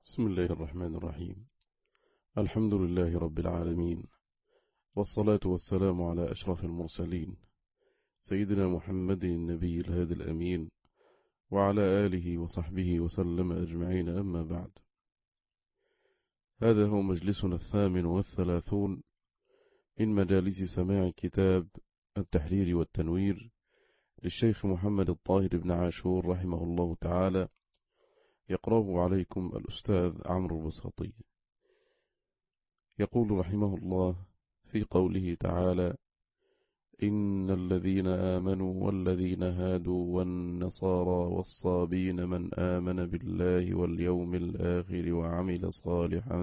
بسم الله الرحمن الرحيم. الحمد لله رب العالمين، والصلاة والسلام على أشرف المرسلين سيدنا محمد النبي الهادي الأمين، وعلى آله وصحبه وسلم أجمعين، أما بعد. هذا هو مجلسنا 38 من مجالس سماع كتاب التحرير والتنوير للشيخ محمد الطاهر بن عاشور رحمه الله تعالى، يقرأه عليكم الأستاذ عمرو البساطي. يقول رحمه الله في قوله تعالى: إن الذين آمنوا والذين هادوا والنصارى والصابين من آمن بالله واليوم الآخر وعمل صالحا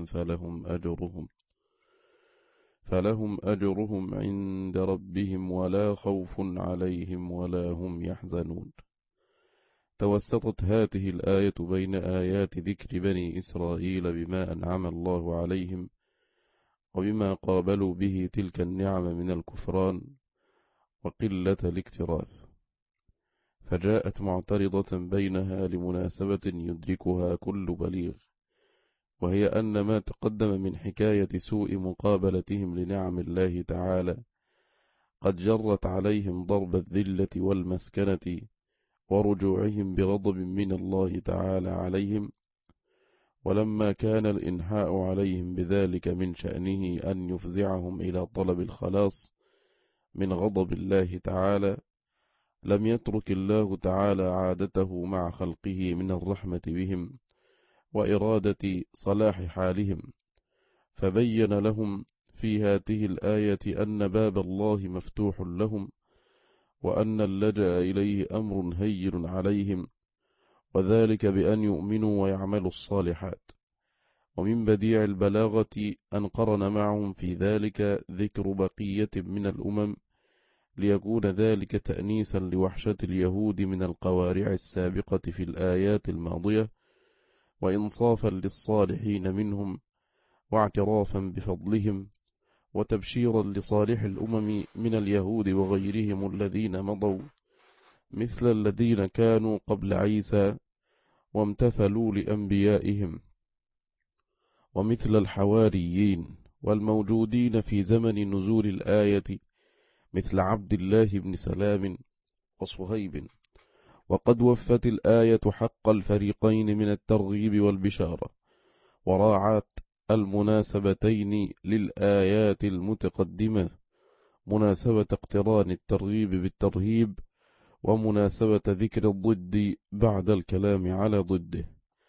فلهم أجرهم عند ربهم ولا خوف عليهم ولا هم يحزنون. توسطت هذه الآية بين آيات ذكر بني إسرائيل بما أنعم الله عليهم وبما قابلوا به تلك النعم من الكفران وقلة الاكتراث، فجاءت معترضة بينها لمناسبة يدركها كل بليغ، وهي أن ما تقدم من حكاية سوء مقابلتهم لنعم الله تعالى قد جرت عليهم ضرب الذلة والمسكنة ورجوعهم بغضب من الله تعالى عليهم. ولما كان الإنحاء عليهم بذلك من شأنه أن يفزعهم إلى طلب الخلاص من غضب الله تعالى، لم يترك الله تعالى عادته مع خلقه من الرحمة بهم وإرادة صلاح حالهم، فبين لهم في هذه الآية أن باب الله مفتوح لهم، وأن اللجأ إليه أمر هين عليهم، وذلك بأن يؤمنوا ويعملوا الصالحات. ومن بديع البلاغة أن قرن معهم في ذلك ذكر بقية من الأمم، ليكون ذلك تأنيسا لوحشة اليهود من القوارع السابقة في الآيات الماضية، وإنصافا للصالحين منهم، واعترافا بفضلهم، وتبشيرا لصالح الأمم من اليهود وغيرهم الذين مضوا، مثل الذين كانوا قبل عيسى وامتثلوا لأنبيائهم، ومثل الحواريين والموجودين في زمن نزول الآية، مثل عبد الله بن سلام وصهيب. وقد وفت الآية حق الفريقين من الترغيب والبشارة، وراعت المناسبتين للآيات المتقدمة، مناسبة اقتران الترغيب بالترهيب، ومناسبة ذكر الضد بعد الكلام على ضده.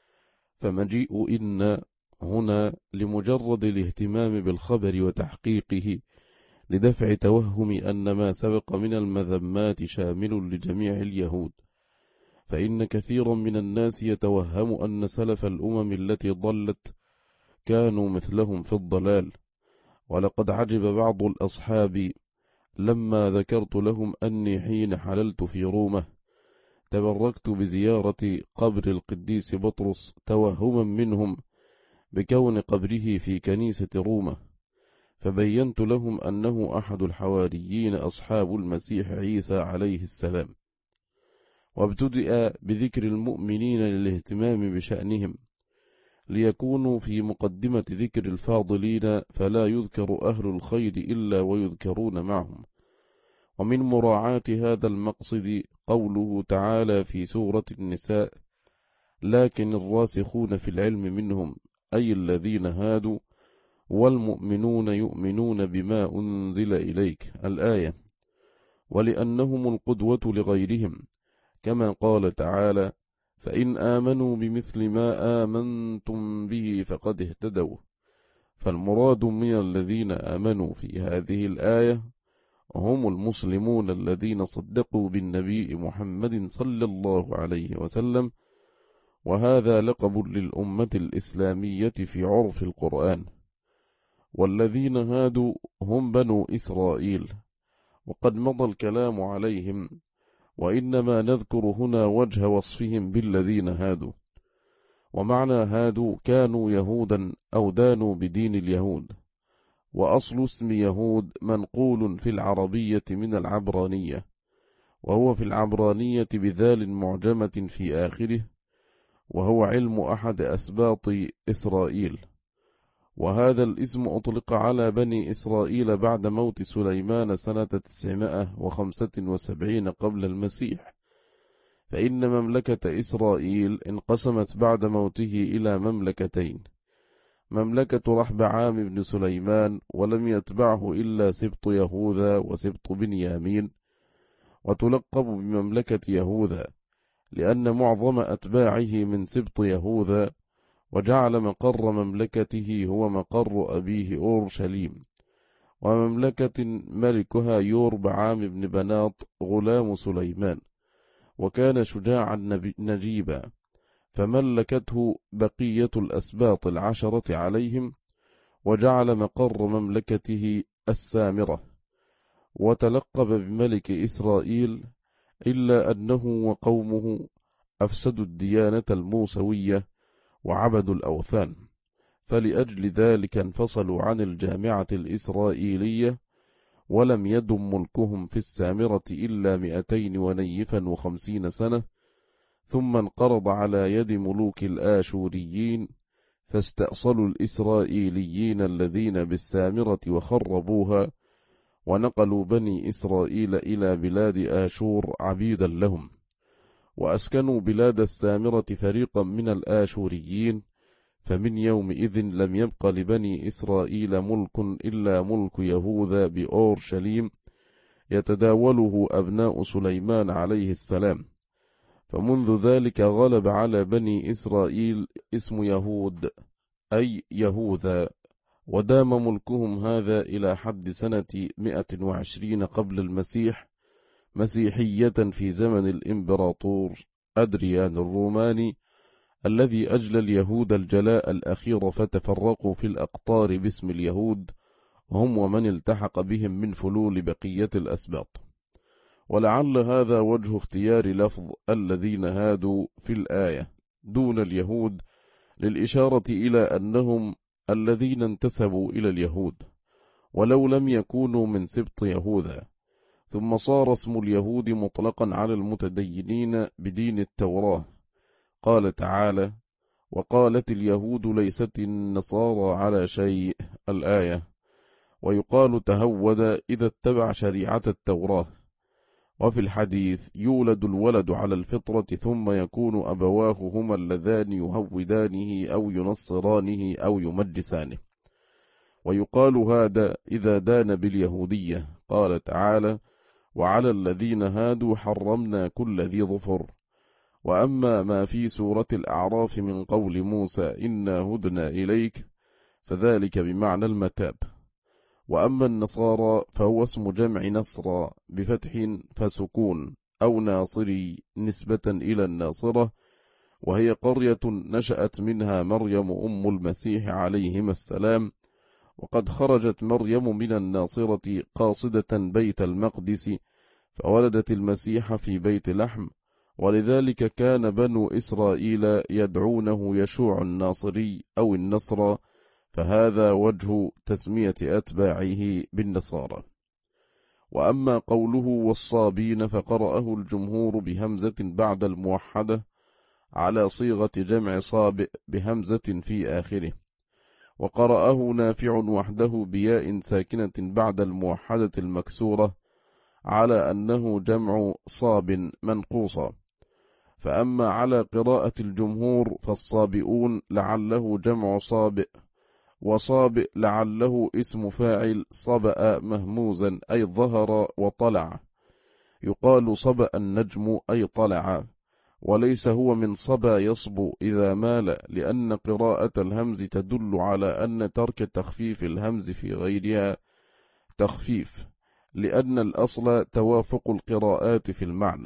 فمجيء إن هنا لمجرد الاهتمام بالخبر وتحقيقه، لدفع توهم أن ما سبق من المذمات شامل لجميع اليهود، فإن كثيرا من الناس يتوهم أن سلف الأمم التي ضلت كانوا مثلهم في الضلال. ولقد عجب بعض الأصحاب لما ذكرت لهم أني حين حللت في رومة تبركت بزيارة قبر القديس بطرس، توهما منهم بكون قبره في كنيسة رومة، فبينت لهم أنه أحد الحواريين أصحاب المسيح عيسى عليه السلام، وابتدأ بذكر المؤمنين للاهتمام بشأنهم، ليكونوا في مقدمة ذكر الفاضلين، فلا يذكر أهل الخير إلا ويذكرون معهم. ومن مراعاة هذا المقصد قوله تعالى في سورة النساء: لكن الراسخون في العلم منهم، أي الذين هادوا، والمؤمنون يؤمنون بما أنزل إليك، الآية، ولأنهم القدوة لغيرهم، كما قال تعالى: فإن آمنوا بمثل ما آمنتم به فقد اهتدوا. فالمراد من الذين آمنوا في هذه الآية هم المسلمون الذين صدقوا بالنبي محمد صلى الله عليه وسلم، وهذا لقب للأمة الإسلامية في عرف القرآن. والذين هادوا هم بنو إسرائيل، وقد مضى الكلام عليهم، وإنما نذكر هنا وجه وصفهم بالذين هادوا. ومعنى هادوا كانوا يهودا أو دانوا بدين اليهود، وأصل اسم يهود منقول في العربية من العبرانية، وهو في العبرانية بذال معجمة في آخره، وهو علم أحد أسباط إسرائيل. وهذا الاسم أطلق على بني إسرائيل بعد موت سليمان سنة 975 قبل المسيح، فإن مملكة إسرائيل انقسمت بعد موته إلى مملكتين: مملكة رحبعام بن سليمان، ولم يتبعه إلا سبط يهوذا وسبط بنيامين، وتلقب بمملكة يهوذا لأن معظم أتباعه من سبط يهوذا، وجعل مقر مملكته هو مقر أبيه أورشليم. ومملكة ملكها يوربعام بن بناط غلام سليمان، وكان شجاعا نجيبا، فملكته بقية الأسباط 10 عليهم، وجعل مقر مملكته السامرة، وتلقب بملك إسرائيل، إلا أنه وقومه أفسدوا الديانة الموسوية وعبدوا الأوثان، فلأجل ذلك انفصلوا عن الجامعة الإسرائيلية، ولم يدم ملكهم في السامرة إلا 250 سنة، ثم انقرض على يد ملوك الآشوريين، فاستأصلوا الإسرائيليين الذين بالسامرة وخربوها، ونقلوا بني إسرائيل إلى بلاد آشور عبيدا لهم، وأسكنوا بلاد السامرة فريقا من الآشوريين، فمن يومئذ لم يبق لبني إسرائيل ملك إلا ملك يهوذا بأورشليم، يتداوله أبناء سليمان عليه السلام. فمنذ ذلك غلب على بني إسرائيل اسم يهود أي يهوذا، ودام ملكهم هذا إلى حد سنة 120 قبل المسيح مسيحية، في زمن الإمبراطور أدريان الروماني، الذي أجلى اليهود الجلاء الأخير، فتفرقوا في الأقطار باسم اليهود، هم ومن التحق بهم من فلول بقية الأسباط. ولعل هذا وجه اختيار لفظ الذين هادوا في الآية دون اليهود، للإشارة إلى أنهم الذين انتسبوا إلى اليهود، ولو لم يكونوا من سبط يهوذا. ثم صار اسم اليهود مطلقا على المتدينين بدين التوراة. قال تعالى: وقالت اليهود ليست النصارى على شيء، الآية. ويقال تهود إذا اتبع شريعة التوراة. وفي الحديث: يولد الولد على الفطرة ثم يكون أبواه هما اللذان يهودانه أو ينصرانه أو يمجسانه. ويقال هذا إذا دان باليهودية. قال تعالى: وعلى الذين هادوا حرمنا كل ذي ظفر. وأما ما في سورة الأعراف من قول موسى إنا هدنا إليك، فذلك بمعنى المتاب. وأما النصارى فهو اسم جمع نصرى بفتح فسكون، أو ناصري نسبة إلى الناصرة، وهي قرية نشأت منها مريم أم المسيح عليهما السلام. وقد خرجت مريم من الناصرة قاصدة بيت المقدس، فولدت المسيح في بيت لحم، ولذلك كان بنو إسرائيل يدعونه يشوع الناصري أو النصر، فهذا وجه تسمية أتباعه بالنصارى. وأما قوله والصابين فقرأه الجمهور بهمزة بعد الموحدة على صيغة جمع صابئ بهمزة في آخره، وقرأه نافع وحده بياء ساكنة بعد الموحدة المكسورة على أنه جمع صاب منقوصا. فأما على قراءة الجمهور فالصابئون لعله جمع صابئ، وصابئ لعله اسم فاعل صبأ مهموزا أي ظهر وطلع. يقال صبأ النجم أي طلع، وليس هو من صبا يصبو إذا مال، لأن قراءة الهمز تدل على أن ترك تخفيف الهمز في غيرها تخفيف، لأن الأصل توافق القراءات في المعنى.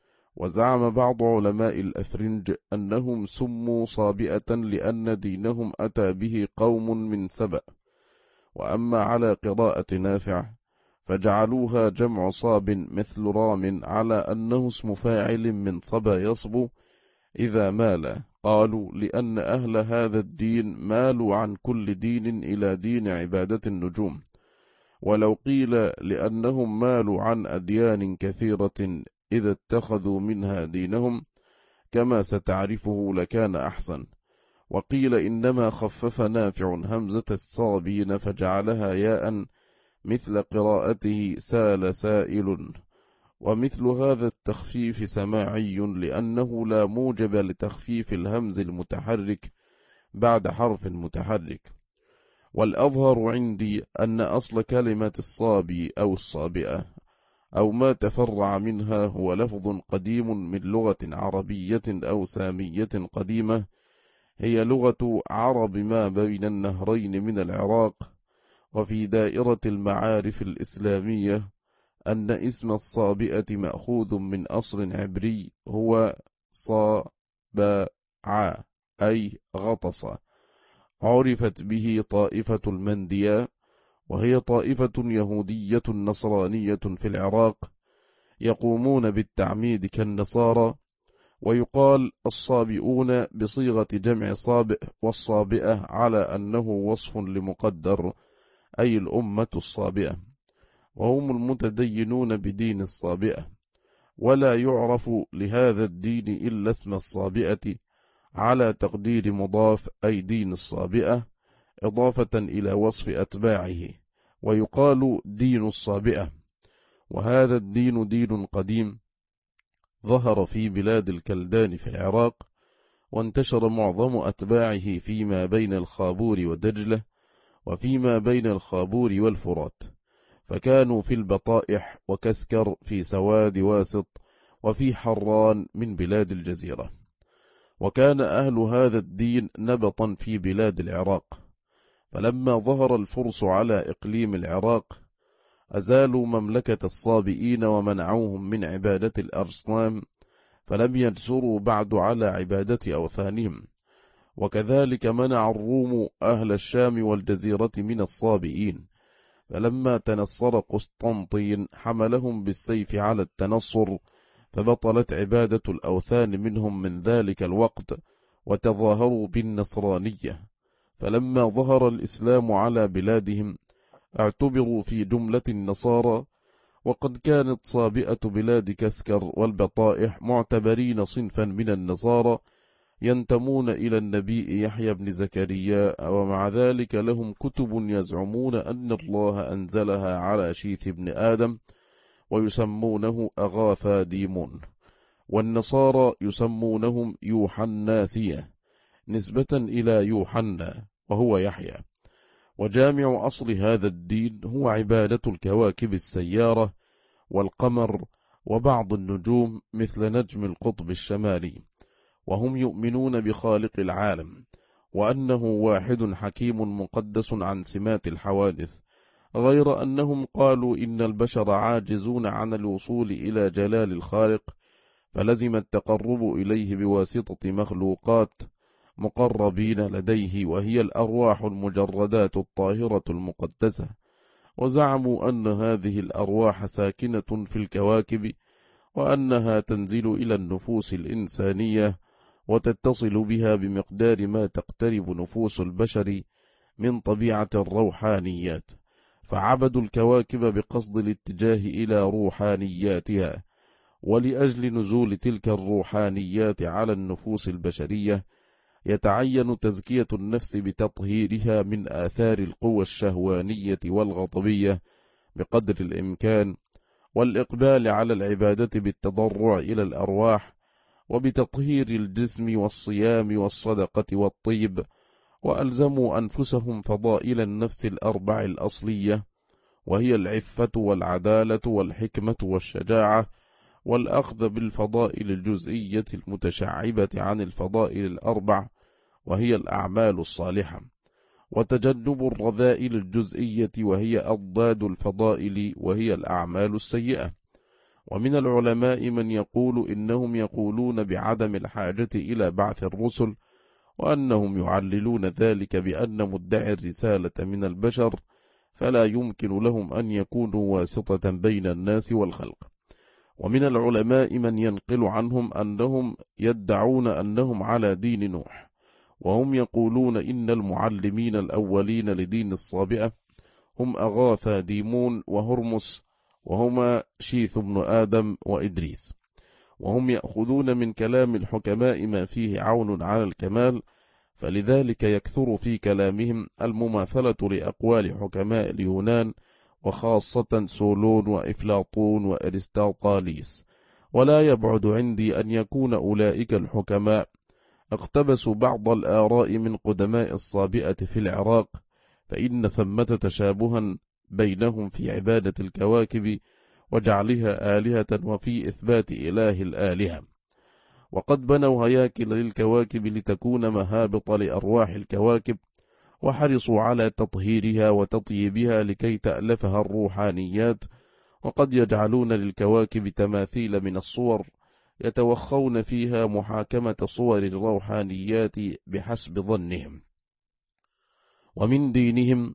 وزعم بعض علماء الأفرنج أنهم سموا صابئة لأن دينهم أتى به قوم من سبأ. وأما على قراءة نافع فجعلوها جمع صاب مثل رام، على أنه اسم فاعل من صبا يصبو إذا مال. قالوا لأن أهل هذا الدين مالوا عن كل دين إلى دين عبادة النجوم، ولو قيل لأنهم مالوا عن أديان كثيرة إذا اتخذوا منها دينهم، كما ستعرفه لكان أحسن. وقيل إنما خفف نافع همزة الصابين فجعلها ياء مثل قراءته سال سائل. ومثل هذا التخفيف سماعي لأنه لا موجب لتخفيف الهمز المتحرك بعد حرف متحرك. والأظهر عندي أن أصل كلمة الصابي أو الصابئة أو ما تفرع منها هو لفظ قديم من لغة عربية أو سامية قديمة، هي لغة عرب ما بين النهرين من العراق. وفي دائرة المعارف الإسلامية أن اسم الصابئة مأخوذ من أصل عبري هو صابع أي غطس، عرفت به طائفة المندية، وهي طائفة يهودية نصرانية في العراق يقومون بالتعميد كالنصارى، ويقال الصابئون بصيغة جمع صابئ والصابئة على أنه وصف لمقدر أي الأمة الصابئة، وهم المتدينون بدين الصابئة، ولا يعرف لهذا الدين إلا اسم الصابئة على تقدير مضاف أي دين الصابئة إضافة إلى وصف أتباعه، ويقال دين الصابئة. وهذا الدين دين قديم ظهر في بلاد الكلدان في العراق، وانتشر معظم أتباعه فيما بين الخابور ودجلة وفيما بين الخابور والفرات، فكانوا في البطائح وكسكر في سواد واسط وفي حران من بلاد الجزيرة. وكان أهل هذا الدين نبطا في بلاد العراق، فلما ظهر الفرس على إقليم العراق أزالوا مملكة الصابئين ومنعوهم من عبادة الأصنام، فلم يجسروا بعد على عبادة أوثانهم. وكذلك منع الروم أهل الشام والجزيرة من الصابئين، فلما تنصر قسطنطين حملهم بالسيف على التنصر، فبطلت عبادة الأوثان منهم من ذلك الوقت، وتظاهروا بالنصرانية. فلما ظهر الإسلام على بلادهم اعتبروا في جملة النصارى، وقد كانت صابئة بلاد كسكر والبطائح معتبرين صنفا من النصارى ينتمون إلى النبي يحيى بن زكريا، ومع ذلك لهم كتب يزعمون أن الله أنزلها على شيث بن آدم ويسمونه أغاثا ديمون، والنصارى يسمونهم يوحناسية نسبة إلى يوحنا وهو يحيى. وجامع أصل هذا الدين هو عبادة الكواكب السيارة والقمر وبعض النجوم مثل نجم القطب الشمالي، وهم يؤمنون بخالق العالم وأنه واحد حكيم مقدس عن سمات الحوادث، غير أنهم قالوا إن البشر عاجزون عن الوصول إلى جلال الخالق، فلزم التقرب إليه بواسطة مخلوقات مقربين لديه، وهي الأرواح المجردات الطاهرة المقدسة. وزعموا أن هذه الأرواح ساكنة في الكواكب، وأنها تنزل إلى النفوس الإنسانية وتتصل بها بمقدار ما تقترب نفوس البشر من طبيعة الروحانيات، فعبدوا الكواكب بقصد الاتجاه إلى روحانياتها. ولأجل نزول تلك الروحانيات على النفوس البشرية يتعين تزكية النفس بتطهيرها من آثار القوى الشهوانية والغضبية بقدر الإمكان، والإقبال على العبادة بالتضرع إلى الأرواح، وبتطهير الجسم والصيام والصدقة والطيب. وألزموا أنفسهم فضائل النفس الأربع الأصلية، وهي العفة والعدالة والحكمة والشجاعة، والأخذ بالفضائل الجزئية المتشعبة عن الفضائل الأربع وهي الأعمال الصالحة، وتجنب الرذائل الجزئية وهي أضداد الفضائل وهي الأعمال السيئة. ومن العلماء من يقول إنهم يقولون بعدم الحاجة إلى بعث الرسل، وأنهم يعللون ذلك بأن مدعي الرسالة من البشر فلا يمكن لهم أن يكونوا واسطة بين الناس والخلق. ومن العلماء من ينقل عنهم أنهم يدعون أنهم على دين نوح، وهم يقولون إن المعلمين الأولين لدين الصابئة هم أغاثا ديمون وهرمس، وهما شيث بن آدم وإدريس. وهم يأخذون من كلام الحكماء ما فيه عون على الكمال، فلذلك يكثر في كلامهم المماثلة لأقوال حكماء اليونان، وخاصة سولون وإفلاطون وأرسطاطاليس. ولا يبعد عندي أن يكون أولئك الحكماء اقتبسوا بعض الآراء من قدماء الصابئة في العراق، فإن ثمة تشابها بينهم في عبادة الكواكب وجعلها آلهة وفي إثبات إله الآلهة. وقد بنوا هياكل للكواكب لتكون مهابط لأرواح الكواكب، وحرصوا على تطهيرها وتطييبها لكي تألفها الروحانيات. وقد يجعلون للكواكب تماثيل من الصور يتوخون فيها محاكمة صور الروحانيات بحسب ظنهم. ومن دينهم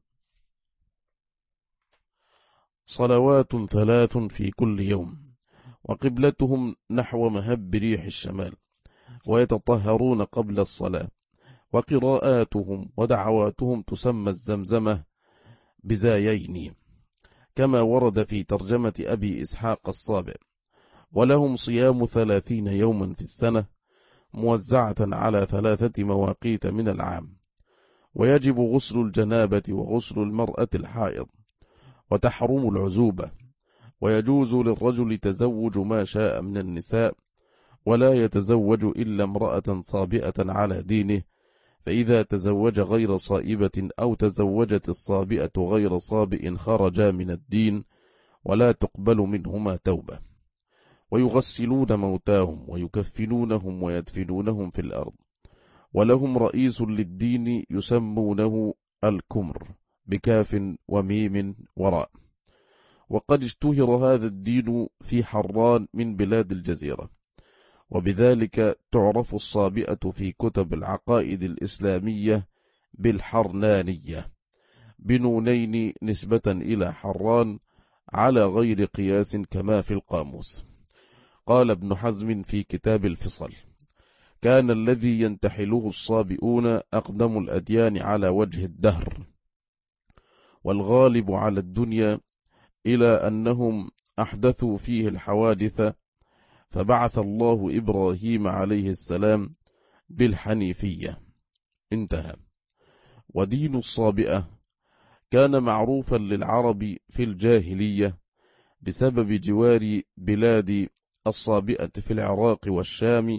صلوات 3 في كل يوم، وقبلتهم نحو مهب ريح الشمال، ويتطهرون قبل الصلاة، وقراءاتهم ودعواتهم تسمى الزمزمة بزايين، كما ورد في ترجمة أبي إسحاق الصابع. ولهم صيام 30 يوما في السنة، موزعة على 3 مواقيت من العام، ويجب غسل الجنابة وغسل المرأة الحائض، وتحرم العزوبة، ويجوز للرجل تزوج ما شاء من النساء، ولا يتزوج إلا امرأة صابئة على دينه، فإذا تزوج غير صائبة أو تزوجت الصابئة غير صابئ خرجا من الدين، ولا تقبل منهما توبة. ويغسلون موتاهم ويكفنونهم ويدفنونهم في الأرض. ولهم رئيس للدين يسمونه الكمر بكاف وميم وراء. وقد اشتهر هذا الدين في حران من بلاد الجزيرة، وبذلك تعرف الصابئة في كتب العقائد الإسلامية بالحرنانية بنونين نسبة إلى حران على غير قياس كما في القاموس. قال ابن حزم في كتاب الفصل: كان الذي ينتحله الصابئون أقدم الأديان على وجه الدهر، والغالب على الدنيا، إلى أنهم أحدثوا فيه الحوادث، فبعث الله إبراهيم عليه السلام بالحنيفية. انتهى. ودين الصابئة كان معروفا للعرب في الجاهلية بسبب جوار بلاد الصابئة في العراق والشام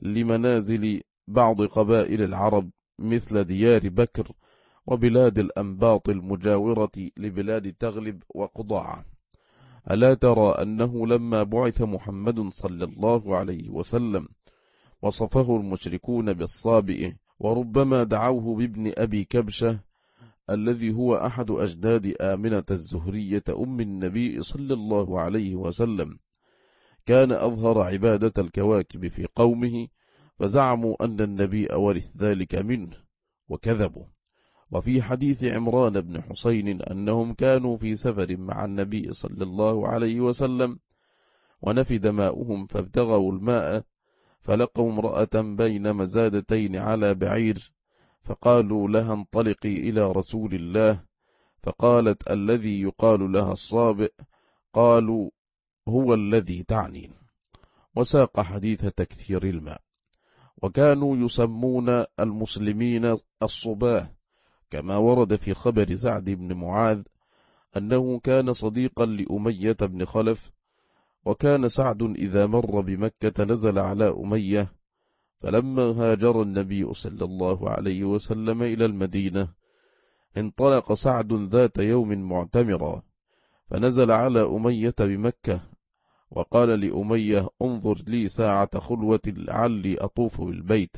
لمنازل بعض قبائل العرب مثل ديار بكر وبلاد الأنباط المجاورة لبلاد تغلب وقضاعة. ألا ترى أنه لما بعث محمد صلى الله عليه وسلم وصفه المشركون بالصابئ، وربما دعوه بابن أبي كبشة الذي هو أحد أجداد آمنة الزهرية أم النبي صلى الله عليه وسلم، كان أظهر عبادة الكواكب في قومه، فزعموا أن النبي ورث ذلك منه وكذبوا. وفي حديث عمران بن حسين أنهم كانوا في سفر مع النبي صلى الله عليه وسلم ونفد ماؤهم، فابتغوا الماء فلقوا امرأة بين مزادتين على بعير، فقالوا لها: انطلقي إلى رسول الله. فقالت: الذي يقال لها الصابئ. قالوا: هو الذي تعني. وساق حديث تكثير الماء. وكانوا يسمون المسلمين الصباه، كما ورد في خبر سعد بن معاذ أنه كان صديقا لأمية بن خلف، وكان سعد إذا مر بمكة نزل على أمية، فلما هاجر النبي صلى الله عليه وسلم إلى المدينة انطلق سعد ذات يوم معتمرا، فنزل على أمية بمكة، وقال لأمية: انظر لي ساعة خلوة لعلي أطوف بالبيت.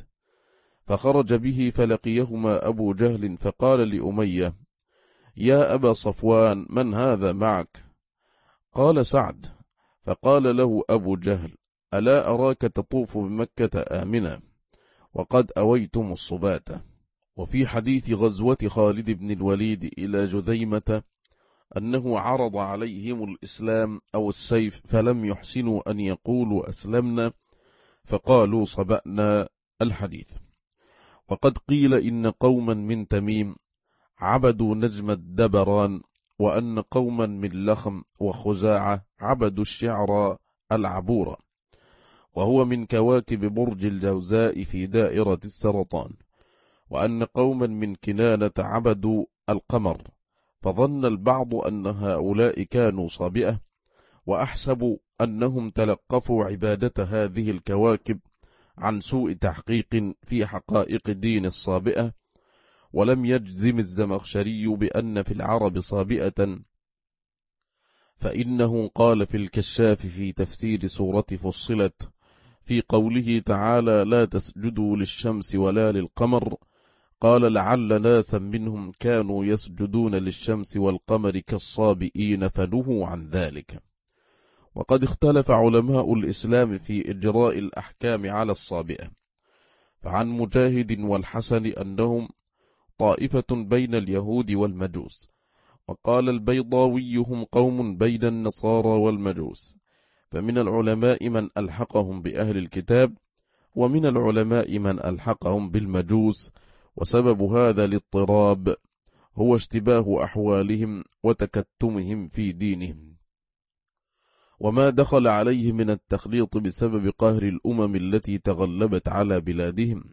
فخرج به فلقيهما أبو جهل، فقال لأمية: يا أبا صفوان، من هذا معك؟ قال سعد، فقال له أبو جهل: ألا أراك تطوف بمكة آمنا، وقد أويتم الصبات. وفي حديث غزوة خالد بن الوليد إلى جذيمة أنه عرض عليهم الإسلام أو السيف، فلم يحسنوا أن يقولوا أسلمنا، فقالوا صبأنا. الحديث. وقد قيل إن قوما من تميم عبدوا نجم الدبران، وأن قوما من لخم وخزاعة عبدوا الشعر العبورة. وهو من كواكب برج الجوزاء في دائرة السرطان، وأن قوما من كنانة عبدوا القمر، فظن البعض أن هؤلاء كانوا صابئة، وأحسب أنهم تلقفوا عبادة هذه الكواكب عن سوء تحقيق في حقائق دين الصابئة. ولم يجزم الزمخشري بأن في العرب صابئة، فإنه قال في الكشاف في تفسير سورة فصلت في قوله تعالى لا تسجدوا للشمس ولا للقمر، قال لعل ناسا منهم كانوا يسجدون للشمس والقمر كالصابئين فنهوا عن ذلك. وقد اختلف علماء الإسلام في إجراء الأحكام على الصابئة، فعن مجاهد والحسن أنهم طائفة بين اليهود والمجوس، وقال البيضاوي هم قوم بين النصارى والمجوس، فمن العلماء من ألحقهم بأهل الكتاب، ومن العلماء من ألحقهم بالمجوس، وسبب هذا الاضطراب هو اشتباه أحوالهم وتكتمهم في دينهم، وما دخل عليه من التخليط بسبب قهر الأمم التي تغلبت على بلادهم.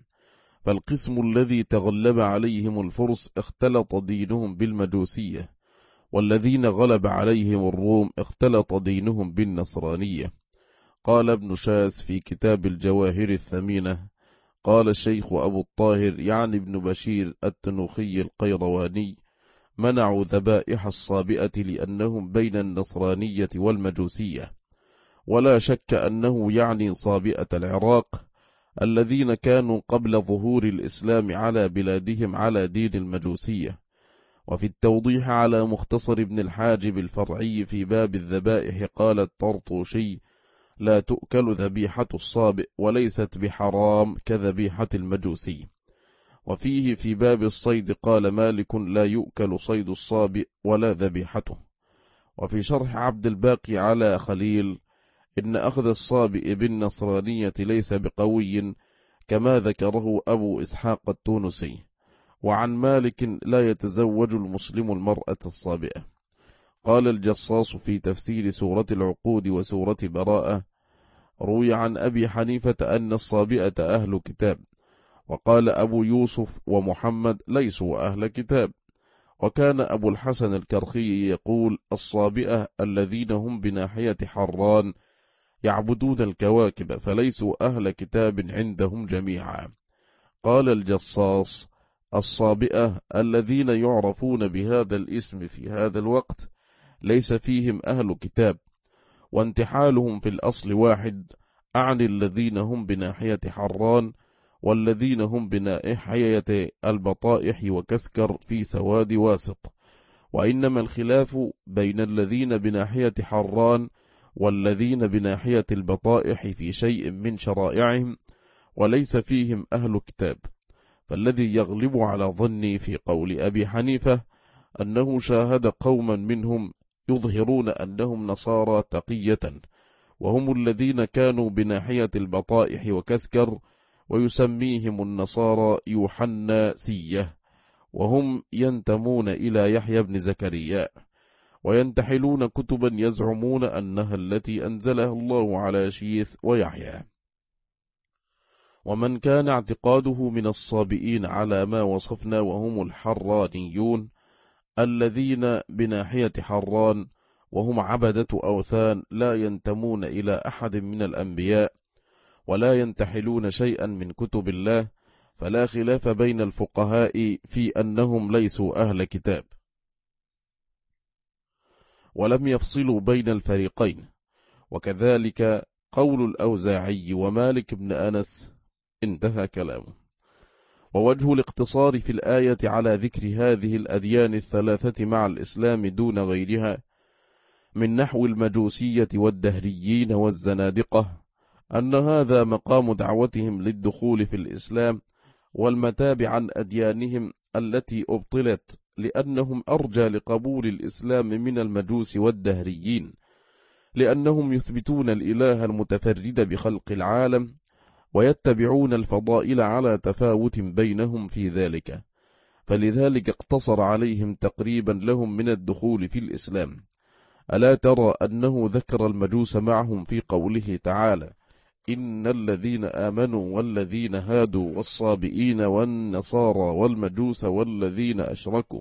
فالقسم الذي تغلب عليهم الفرس اختلط دينهم بالمجوسية، والذين غلب عليهم الروم اختلط دينهم بالنصرانية. قال ابن شاس في كتاب الجواهر الثمينة، قال الشيخ أبو الطاهر يعني ابن بشير التنوخي القيرواني منعوا ذبائح الصابئة لأنهم بين النصرانية والمجوسية، ولا شك أنه يعني صابئة العراق الذين كانوا قبل ظهور الإسلام على بلادهم على دين المجوسية. وفي التوضيح على مختصر ابن الحاجب الفرعي في باب الذبائح قال الطرطوشي لا تؤكل ذبيحة الصابئ وليست بحرام كذبيحة المجوسي. وفيه في باب الصيد قال مالك لا يؤكل صيد الصابئ ولا ذبيحته. وفي شرح عبد الباقي على خليل إن أخذ الصابئ بالنصرانية ليس بقوي كما ذكره أبو إسحاق التونسي. وعن مالك لا يتزوج المسلم المرأة الصابئة. قال الجصاص في تفسير سورة العقود وسورة براءة روي عن أبي حنيفة أن الصابئة أهل كتاب، وقال أبو يوسف ومحمد ليسوا أهل كتاب. وكان أبو الحسن الكرخي يقول الصابئة الذين هم بناحية حران يعبدون الكواكب فليسوا أهل كتاب عندهم جميعا. قال الجصاص الصابئة الذين يعرفون بهذا الاسم في هذا الوقت ليس فيهم أهل كتاب، وانتحالهم في الأصل واحد، أعني الذين هم بناحية حران والذين هم بناحية البطائح وكسكر في سواد واسط، وإنما الخلاف بين الذين بناحية حران والذين بناحية البطائح في شيء من شرائعهم وليس فيهم أهل كتاب. فالذي يغلب على ظني في قول أبي حنيفة أنه شاهد قوما منهم يظهرون أنهم نصارى تقية، وهم الذين كانوا بناحية البطائح وكسكر، ويسميهم النصارى يوحناسية، وهم ينتمون إلى يحيى بن زكريا، وينتحلون كتبا يزعمون أنها التي أنزلها الله على شيث ويحيى. ومن كان اعتقاده من الصابئين على ما وصفنا وهم الحرانيون الذين بناحية حران وهم عبدة أوثان لا ينتمون إلى أحد من الأنبياء ولا ينتحلون شيئا من كتب الله، فلا خلاف بين الفقهاء في أنهم ليسوا أهل كتاب، ولم يفصلوا بين الفريقين. وكذلك قول الأوزاعي ومالك بن أنس. انتهى كلامه. ووجه الاقتصار في الآية على ذكر هذه الأديان الثلاثة مع الإسلام دون غيرها من نحو المجوسية والدهريين والزنادقة أن هذا مقام دعوتهم للدخول في الإسلام والمتاب عن أديانهم التي أبطلت، لأنهم أرجى لقبول الإسلام من المجوس والدهريين، لأنهم يثبتون الإله المتفرد بخلق العالم ويتبعون الفضائل على تفاوت بينهم في ذلك، فلذلك اقتصر عليهم تقريبا لهم من الدخول في الإسلام. ألا ترى أنه ذكر المجوس معهم في قوله تعالى إن الذين آمنوا والذين هادوا والصابئين والنصارى والمجوس والذين أشركوا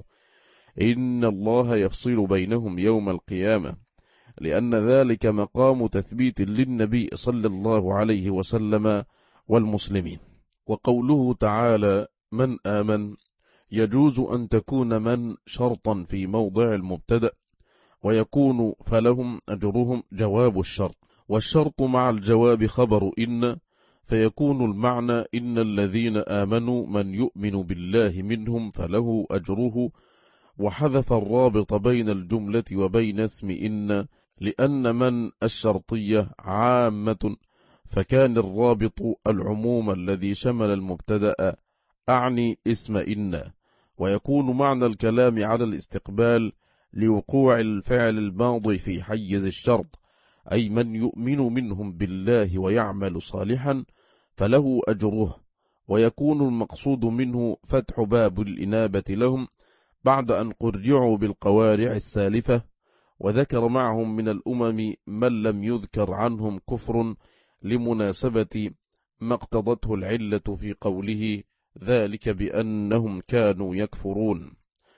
إن الله يفصل بينهم يوم القيامة، لأن ذلك مقام تثبيت للنبي صلى الله عليه وسلم والمسلمين. وقوله تعالى من آمن يجوز أن تكون من شرطا في موضع المبتدأ، ويكون فلهم أجرهم جواب الشرط، والشرط مع الجواب خبر إن، فيكون المعنى إن الذين آمنوا من يؤمن بالله منهم فله أجره، وحذف الرابط بين الجملة وبين اسم إن، لأن من الشرطية عامة، فكان الرابط العموم الذي شمل المبتدأ أعني اسم إن. ويكون معنى الكلام على الاستقبال لوقوع الفعل الماضي في حيز الشرط، أي من يؤمن منهم بالله ويعمل صالحا فله أجره، ويكون المقصود منه فتح باب الإنابة لهم بعد أن قرعوا بالقوارع السالفة، وذكر معهم من الأمم من لم يذكر عنهم كفر لمناسبة ما اقتضته العلة في قوله ذلك بأنهم كانوا يكفرون،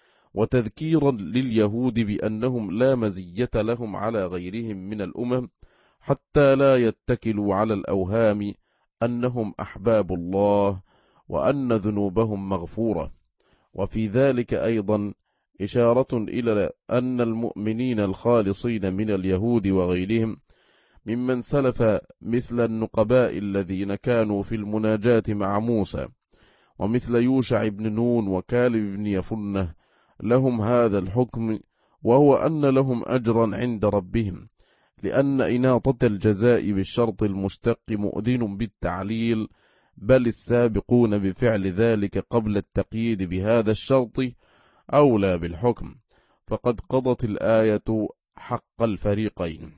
وتذكيرا لليهود بأنهم لا مزية لهم على غيرهم من الأمم حتى لا يتكلوا على الأوهام أنهم أحباب الله وأن ذنوبهم مغفورة. وفي ذلك أيضا إشارة إلى أن المؤمنين الخالصين من اليهود وغيرهم ممن سلف مثل النقباء الذين كانوا في المناجاة مع موسى، ومثل يوشع بن نون وكالب بن يفنة لهم هذا الحكم، وهو أن لهم أجرا عند ربهم، لأن إناطة الجزاء بالشرط المشتق مؤذن بالتعليل، بل السابقون بفعل ذلك قبل التقييد بهذا الشرط أولى بالحكم، فقد قضت الآية حق الفريقين.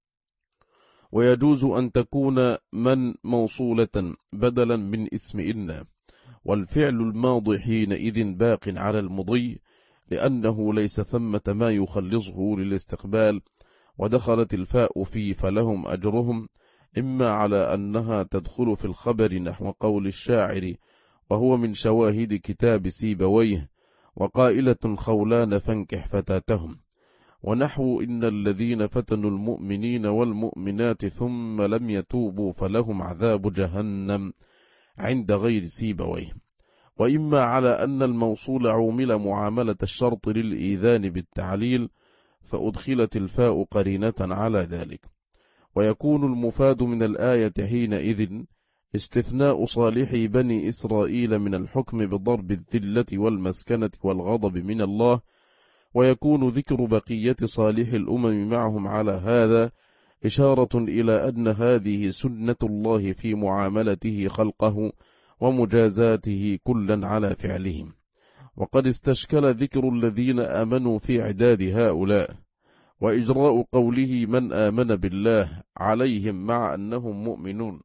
ويجوز أن تكون من موصولة بدلا من اسم إن، والفعل الماضي حينئذ باق على المضي، لأنه ليس ثمة ما يخلصه للاستقبال، ودخلت الفاء في فلهم أجرهم، إما على أنها تدخل في الخبر نحو قول الشاعر وهو من شواهد كتاب سيبويه وقائلة خولان فانكح فتاتهم، ونحو إن الذين فتنوا المؤمنين والمؤمنات ثم لم يتوبوا فلهم عذاب جهنم عند غير سيبويه، وإما على أن الموصول عومل معاملة الشرط للإيذان بالتعليل فأدخلت الفاء قرينة على ذلك. ويكون المفاد من الآية حينئذ استثناء صالحي بني إسرائيل من الحكم بضرب الذلة والمسكنة والغضب من الله، ويكون ذكر بقية صالح الأمم معهم على هذا إشارة إلى أن هذه سنة الله في معاملته خلقه ومجازاته كلا على فعلهم. وقد استشكل ذكر الذين آمنوا في عداد هؤلاء، وإجراء قوله من آمن بالله عليهم مع أنهم مؤمنون،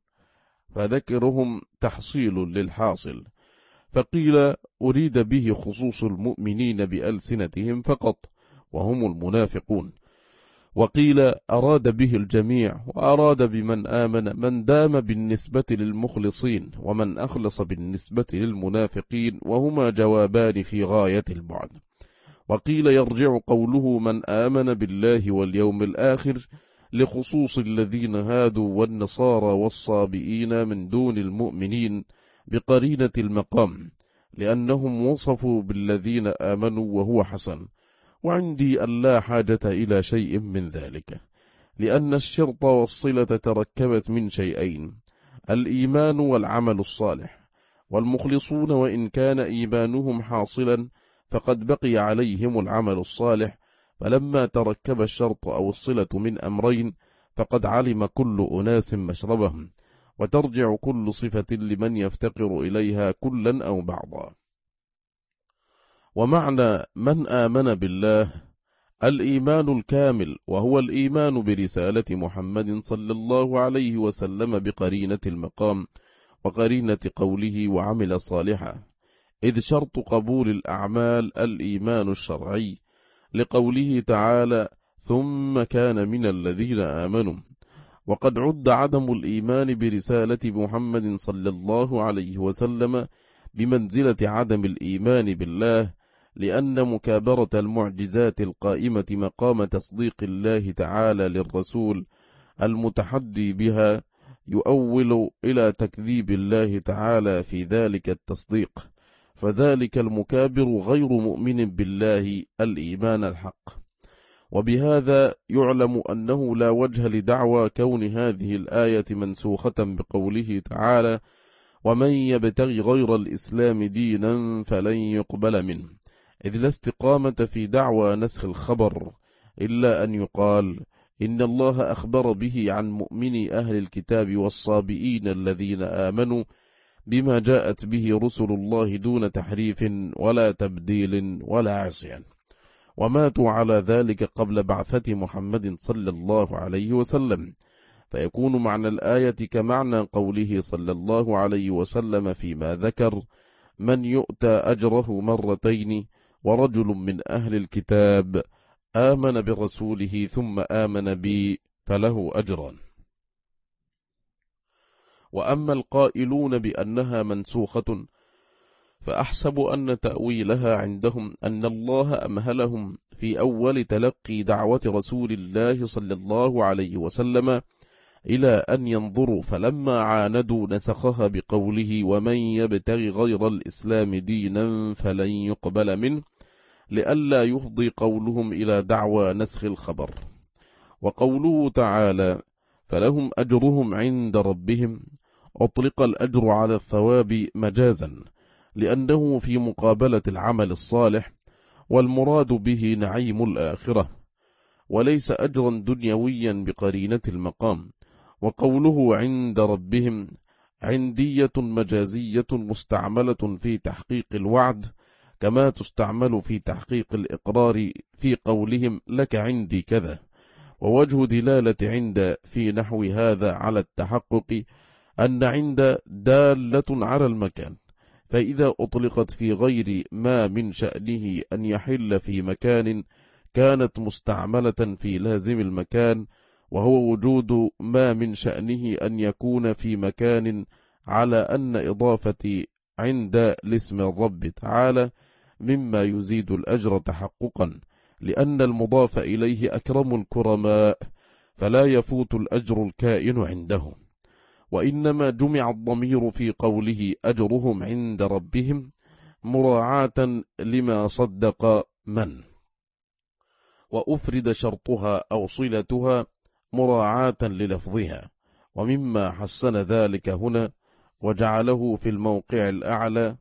فذكرهم تحصيل للحاصل، فقيل أريد به خصوص المؤمنين بألسنتهم فقط وهم المنافقون، وقيل أراد به الجميع، وأراد بمن آمن من دام بالنسبة للمخلصين ومن أخلص بالنسبة للمنافقين، وهما جوابان في غاية البعد. وقيل يرجع قوله من آمن بالله واليوم الآخر لخصوص الذين هادوا والنصارى والصابئين من دون المؤمنين بقرينة المقام، لأنهم وصفوا بالذين آمنوا وهو حسن، وعندي أن لا حاجة إلى شيء من ذلك، لأن الشرط والصلة تركبت من شيئين: الإيمان والعمل الصالح، والمخلصون وإن كان إيمانهم حاصلا فقد بقي عليهم العمل الصالح، فلما تركب الشرط أو الصلة من أمرين فقد علم كل أناس مشربهم، وترجع كل صفة لمن يفتقر إليها كلا أو بعضا. ومعنى من آمن بالله الإيمان الكامل، وهو الإيمان برسالة محمد صلى الله عليه وسلم بقرينة المقام وقرينة قوله وعمل صالحا، إذ شرط قبول الأعمال الإيمان الشرعي، لقوله تعالى ثم كان من الذين آمنوا، وقد عد عدم الإيمان برسالة محمد صلى الله عليه وسلم بمنزلة عدم الإيمان بالله، لأن مكابرة المعجزات القائمة مقام تصديق الله تعالى للرسول المتحدي بها يؤول إلى تكذيب الله تعالى في ذلك التصديق، فذلك المكابر غير مؤمن بالله الإيمان الحق. وبهذا يعلم أنه لا وجه لدعوى كون هذه الآية منسوخة بقوله تعالى: ومن يبتغي غير الإسلام دينا فلن يقبل منه، إذ لا استقامة في دعوى نسخ الخبر، إلا أن يقال إن الله أخبر به عن مؤمني أهل الكتاب والصابئين الذين آمنوا بما جاءت به رسل الله دون تحريف ولا تبديل ولا عصيان، وماتوا على ذلك قبل بعثة محمد صلى الله عليه وسلم، فيكون معنى الآية كمعنى قوله صلى الله عليه وسلم فيما ذكر: من يؤتى أجره مرتين ورجل من أهل الكتاب آمن برسوله ثم آمن بي فله أجران. وأما القائلون بأنها منسوخة فأحسب أن تأويلها عندهم أن الله أمهلهم في أول تلقي دعوة رسول الله صلى الله عليه وسلم إلى أن ينظروا، فلما عاندوا نسخها بقوله: ومن يبتغي غير الإسلام دينا فلن يقبل منه، لئلا يفضي قولهم إلى دعوى نسخ الخبر. وقوله تعالى: فلهم أجرهم عند ربهم، أطلق الأجر على الثواب مجازا، لأنه في مقابلة العمل الصالح، والمراد به نعيم الآخرة، وليس أجرا دنيويا بقرينة المقام. وقوله عند ربهم عندية مجازية مستعملة في تحقيق الوعد، كما تستعمل في تحقيق الإقرار في قولهم لك عندي كذا. ووجه دلالة عند في نحو هذا على التحقق أن عند دالة على المكان، فإذا أطلقت في غير ما من شأنه أن يحل في مكان كانت مستعملة في لازم المكان، وهو وجود ما من شأنه أن يكون في مكان، على أن إضافة عند لاسم الرب تعالى مما يزيد الأجر تحققا، لأن المضاف إليه أكرم الكرماء، فلا يفوت الأجر الكائن عنده. وإنما جمع الضمير في قوله أجرهم عند ربهم مراعاة لما صدق من، وأفرد شرطها أو صلتها مراعاة للفظها. ومما حسن ذلك هنا وجعله في الموقع الأعلى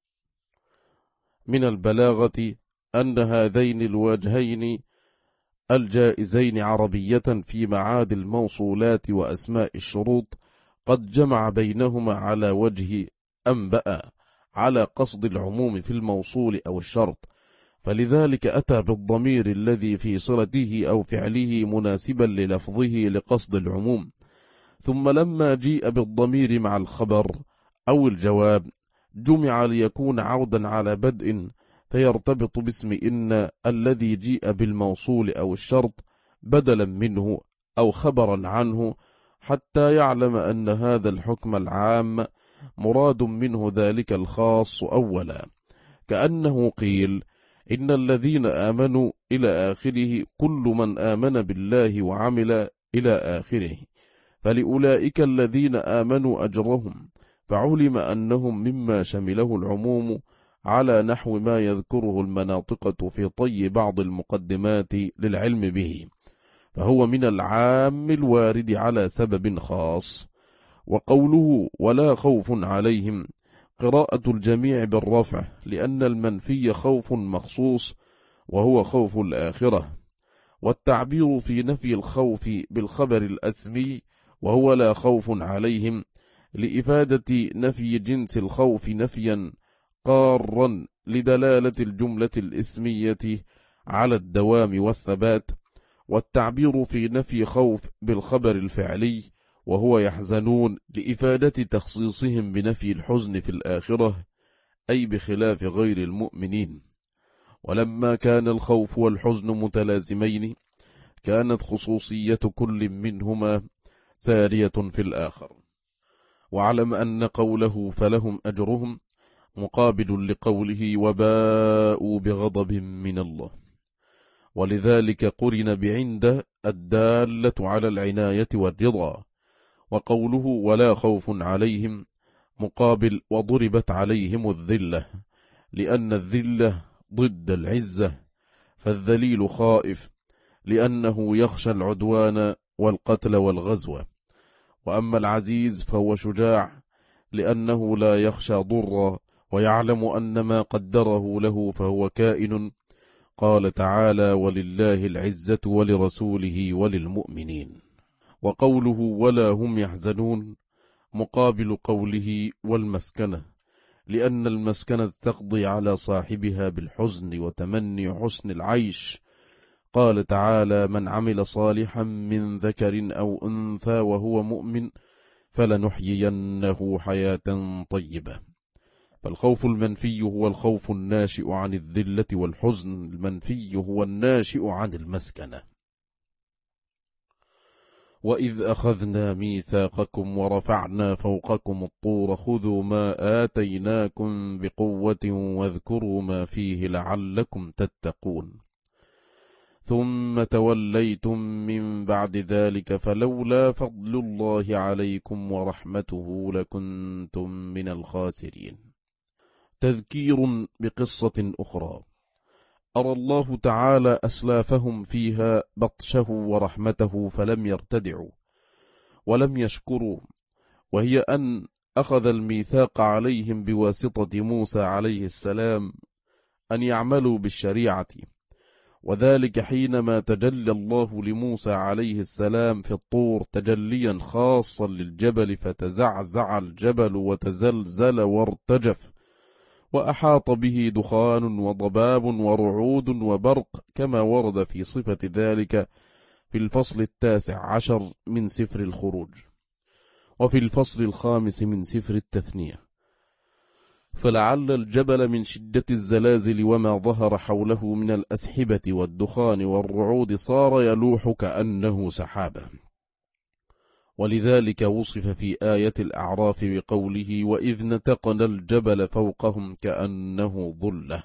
من البلاغة أن هذين الوجهين الجائزين عربية في معاد الموصولات وأسماء الشروط قد جمع بينهما على وجه أنبأ على قصد العموم في الموصول أو الشرط، فلذلك أتى بالضمير الذي في صلته أو فعله مناسبا للفظه لقصد العموم. ثم لما جيء بالضمير مع الخبر أو الجواب جمع ليكون عودا على بدء، فيرتبط باسم إن الذي جيء بالموصول أو الشرط بدلا منه أو خبرا عنه، حتى يعلم أن هذا الحكم العام مراد منه ذلك الخاص أولا، كأنه قيل إن الذين آمنوا إلى آخره كل من آمن بالله وعمل إلى آخره، فلأولئك الذين آمنوا أجرهم، فعلم أنهم مما شمله العموم على نحو ما يذكره المناطقة في طي بعض المقدمات للعلم به، فهو من العام الوارد على سبب خاص. وقوله ولا خوف عليهم قراءة الجميع بالرفع، لأن المنفي خوف مخصوص وهو خوف الآخرة، والتعبير في نفي الخوف بالخبر الأسمي وهو لا خوف عليهم، لإفادة نفي جنس الخوف نفيا قارا لدلالة الجملة الإسمية على الدوام والثبات، والتعبير في نفي خوف بالخبر الفعلي وهو يحزنون لإفادة تخصيصهم بنفي الحزن في الآخرة، أي بخلاف غير المؤمنين. ولما كان الخوف والحزن متلازمين كانت خصوصية كل منهما سارية في الآخر. واعلم أن قوله فلهم أجرهم مقابل لقوله وباءوا بغضب من الله، ولذلك قرن بعند الدالة على العناية والرضا، وقوله ولا خوف عليهم مقابل وضربت عليهم الذلة، لأن الذلة ضد العزة، فالذليل خائف لأنه يخشى العدوان والقتل والغزو، وأما العزيز فهو شجاع لأنه لا يخشى ضرا ويعلم أن ما قدره له فهو كائن. قال تعالى ولله العزة ولرسوله وللمؤمنين. وقوله ولا هم يحزنون مقابل قوله والمسكنة، لأن المسكنة تقضي على صاحبها بالحزن وتمني حسن العيش. قال تعالى من عمل صالحا من ذكر أو أنثى وهو مؤمن فلنحيينه حياة طيبة. فالخوف المنفي هو الخوف الناشئ عن الذلة، والحزن المنفي هو الناشئ عن المسكنة. وإذ أخذنا ميثاقكم ورفعنا فوقكم الطور خذوا ما آتيناكم بقوة واذكروا ما فيه لعلكم تتقون، ثم توليتم من بعد ذلك فلولا فضل الله عليكم ورحمته لكنتم من الخاسرين. تذكير بقصة أخرى أرى الله تعالى أسلافهم فيها بطشه ورحمته فلم يرتدعوا ولم يشكروا، وهي أن أخذ الميثاق عليهم بواسطة موسى عليه السلام أن يعملوا بالشريعة، وذلك حينما تجلى الله لموسى عليه السلام في الطور تجليا خاصا للجبل، فتزعزع الجبل وتزلزل وارتجف، وأحاط به دخان وضباب ورعود وبرق، كما ورد في صفة ذلك في الفصل 19 من سفر الخروج، وفي الفصل 5 من سفر التثنية. فلعل الجبل من شدة الزلازل وما ظهر حوله من الأسحبة والدخان والرعود صار يلوح كأنه سحابة، ولذلك وصف في آية الأعراف بقوله وإذ نتقنا الجبل فوقهم كأنه ظلة.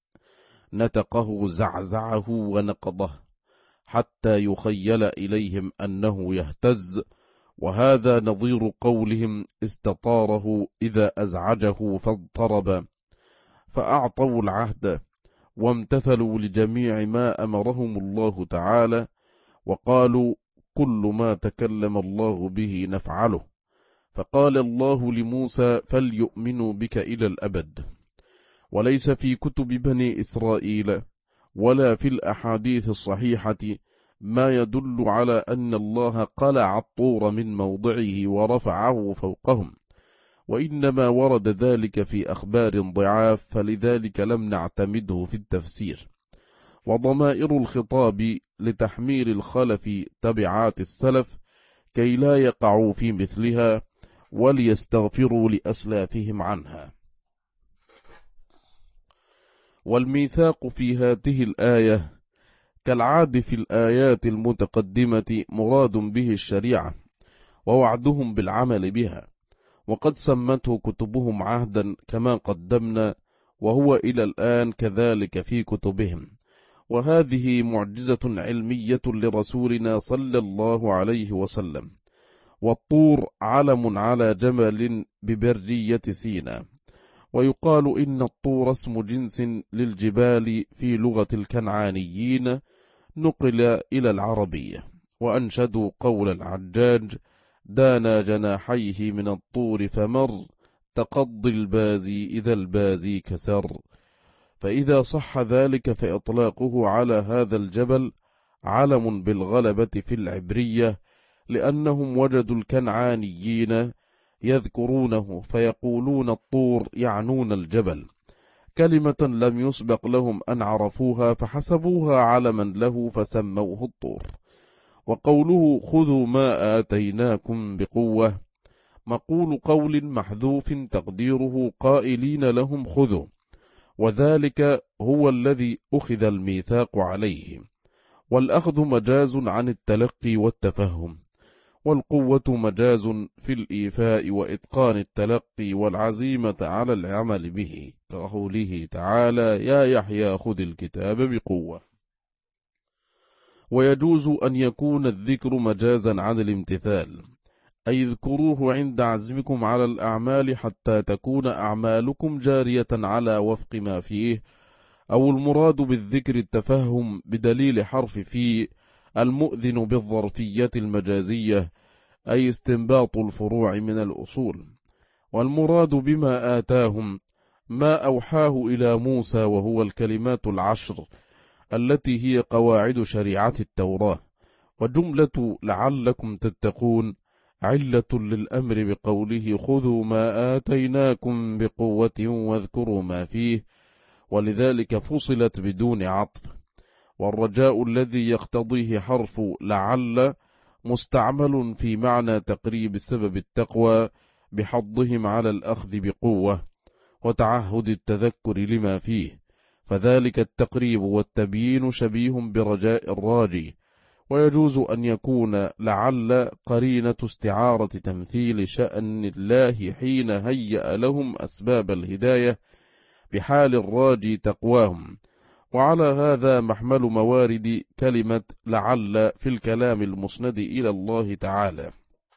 نتقه زعزعه ونقضه حتى يخيل إليهم أنه يهتز، وهذا نظير قولهم استطاره إذا أزعجه فاضطرب، فأعطوا العهد وامتثلوا لجميع ما أمرهم الله تعالى، وقالوا كل ما تكلم الله به نفعله. فقال الله لموسى فليؤمنوا بك إلى الأبد. وليس في كتب بني إسرائيل ولا في الأحاديث الصحيحة ما يدل على أن الله قلع الطور من موضعه ورفعه فوقهم، وإنما ورد ذلك في أخبار ضعاف، فلذلك لم نعتمده في التفسير. وضمائر الخطاب لتحمير الخلف تبعات السلف كي لا يقعوا في مثلها وليستغفروا لأسلافهم عنها. والميثاق في هذه الآية كالعاد في الآيات المتقدمة مراد به الشريعة ووعدهم بالعمل بها، وقد سمته كتبهم عهدا كما قدمنا، وهو إلى الآن كذلك في كتبهم. وهذه معجزة علمية لرسولنا صلى الله عليه وسلم. والطور علم على جمل ببرية سيناء، ويقال إن الطور اسم جنس للجبال في لغة الكنعانيين نقل إلى العربية. وأنشدوا قول العجاج دانا جناحيه من الطور فمر تقضي البازي إذا البازي كسر. فإذا صح ذلك فإطلاقه على هذا الجبل علم بالغلبة في العبرية، لأنهم وجدوا الكنعانيين يذكرونه فيقولون الطور يعنون الجبل، كلمة لم يسبق لهم أن عرفوها فحسبوها علما له فسموه الطور. وقوله خذوا ما آتيناكم بقوة مقول قول محذوف تقديره قائلين لهم خذوا، وذلك هو الذي أخذ الميثاق عليه، والأخذ مجاز عن التلقي والتفهم، والقوة مجاز في الإيفاء وإتقان التلقي والعزيمة على العمل به، كقوله تعالى: يا يحيى خذ الكتاب بقوة. ويجوز أن يكون الذكر مجازا عن الامتثال، أي اذكروه عند عزمكم على الأعمال حتى تكون أعمالكم جارية على وفق ما فيه، أو المراد بالذكر التفهم بدليل حرف في المؤذن بالظرفية المجازية، أي استنباط الفروع من الأصول. والمراد بما آتاهم ما أوحاه إلى موسى، وهو الكلمات العشر التي هي قواعد شريعة التوراة. وجملة لعلكم تتقون علة للأمر بقوله: خذوا ما آتيناكم بقوة واذكروا ما فيه، ولذلك فصلت بدون عطف. والرجاء الذي يقتضيه حرف لعل مستعمل في معنى تقريب سبب التقوى بحضهم على الأخذ بقوة وتعهد التذكر لما فيه، فذلك التقريب والتبيين شبيه برجاء الراجي. ويجوز أن يكون لعل قرينة استعارة تمثيل شأن الله حين هيأ لهم أسباب الهداية بحال الراجي تقواهم. وعلى هذا محمل موارد كلمة لعل في الكلام المسند إلى الله تعالى.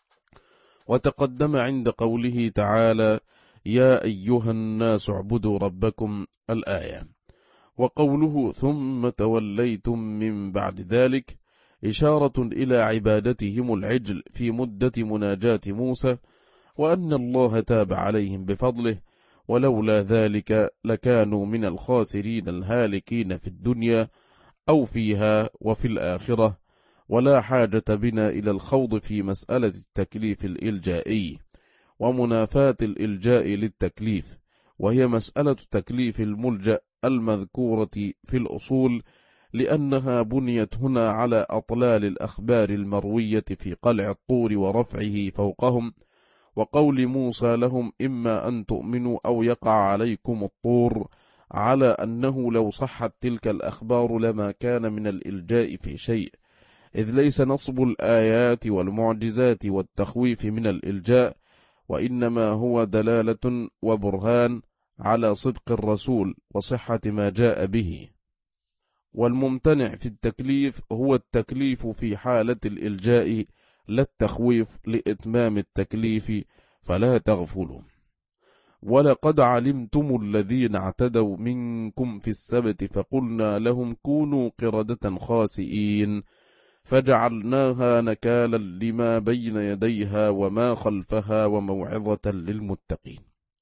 وتقدم عند قوله تعالى: يا أيها الناس اعبدوا ربكم الآية. وقوله ثم توليتم من بعد ذلك إشارة إلى عبادتهم العجل في مدة مناجاة موسى، وأن الله تاب عليهم بفضله، ولولا ذلك لكانوا من الخاسرين الهالكين في الدنيا أو فيها وفي الآخرة. ولا حاجة بنا إلى الخوض في مسألة التكليف الإلجائي ومنافاة الإلجاء للتكليف، وهي مسألة تكليف الملجأ المذكورة في الأصول، لأنها بنيت هنا على أطلال الأخبار المروية في قلع الطور ورفعه فوقهم، وقول موسى لهم: إما أن تؤمنوا أو يقع عليكم الطور، على أنه لو صحت تلك الأخبار لما كان من الإلجاء في شيء، إذ ليس نصب الآيات والمعجزات والتخويف من الإلجاء، وإنما هو دلالة وبرهان على صدق الرسول وصحة ما جاء به. والممتنع في التكليف هو التكليف في حالة الإلجاء، لا التخويف لإتمام التكليف، فلا تغفلوا. ولقد علمتم الذين اعتدوا منكم في السبت فقلنا لهم كونوا قردة خاسئين، فجعلناها نكالا لما بين يديها وما خلفها وموعظة للمتقين.